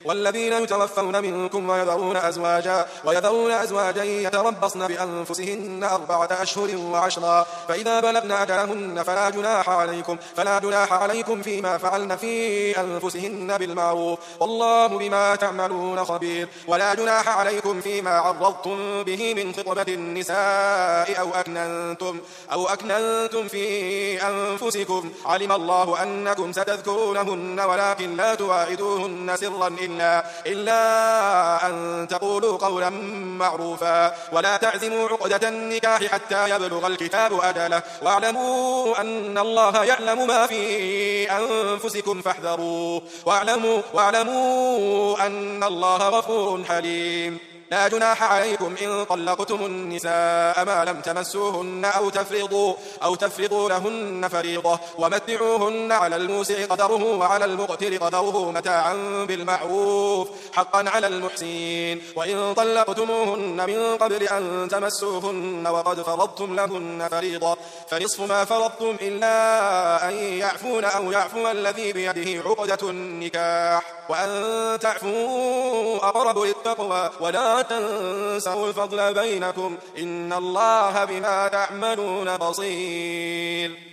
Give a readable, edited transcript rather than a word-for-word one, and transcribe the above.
والذين يتوفون منكم ويذرون أزواجا يتربصن بأنفسهن 4 أشهر و10، فإذا بلغن أجلهن فلا جناح عليكم فيما فعلن في أنفسهن بالمعروف، والله بما تعملون خبير. ولا جناح عليكم فيما عرضتم به من خطبة النساء أو أكننتم في أنفسكم، علم الله أنكم ستذكرونهن ولكن لا تواعدوهن سرا إلا أن تقولوا قولا معروفا، ولا تعزموا عقدة النكاح حتى يبلغ الكتاب أجله، واعلموا أن الله يعلم ما في أنفسكم فاحذروه، واعلموا أن الله غفور حليم. لا جناح عليكم إن طلقتم النساء ما لم تمسوهن أو تفرضوا لهن فريضة، ومتعوهن على الموسع قدره وعلى المقتر قدره متاعا بالمعروف حقا على المحسنين. وإن طلقتموهن من قبل أن تمسوهن وقد فرضتم لهن فريضة فنصف ما فرضتم إلا أن يعفون أو يعفو الذي بيده عقدة النكاح، وأن تعفوا أقرب للتقوى، ولا تنسوا الفضل بينكم، إن الله بما تعملون بصير.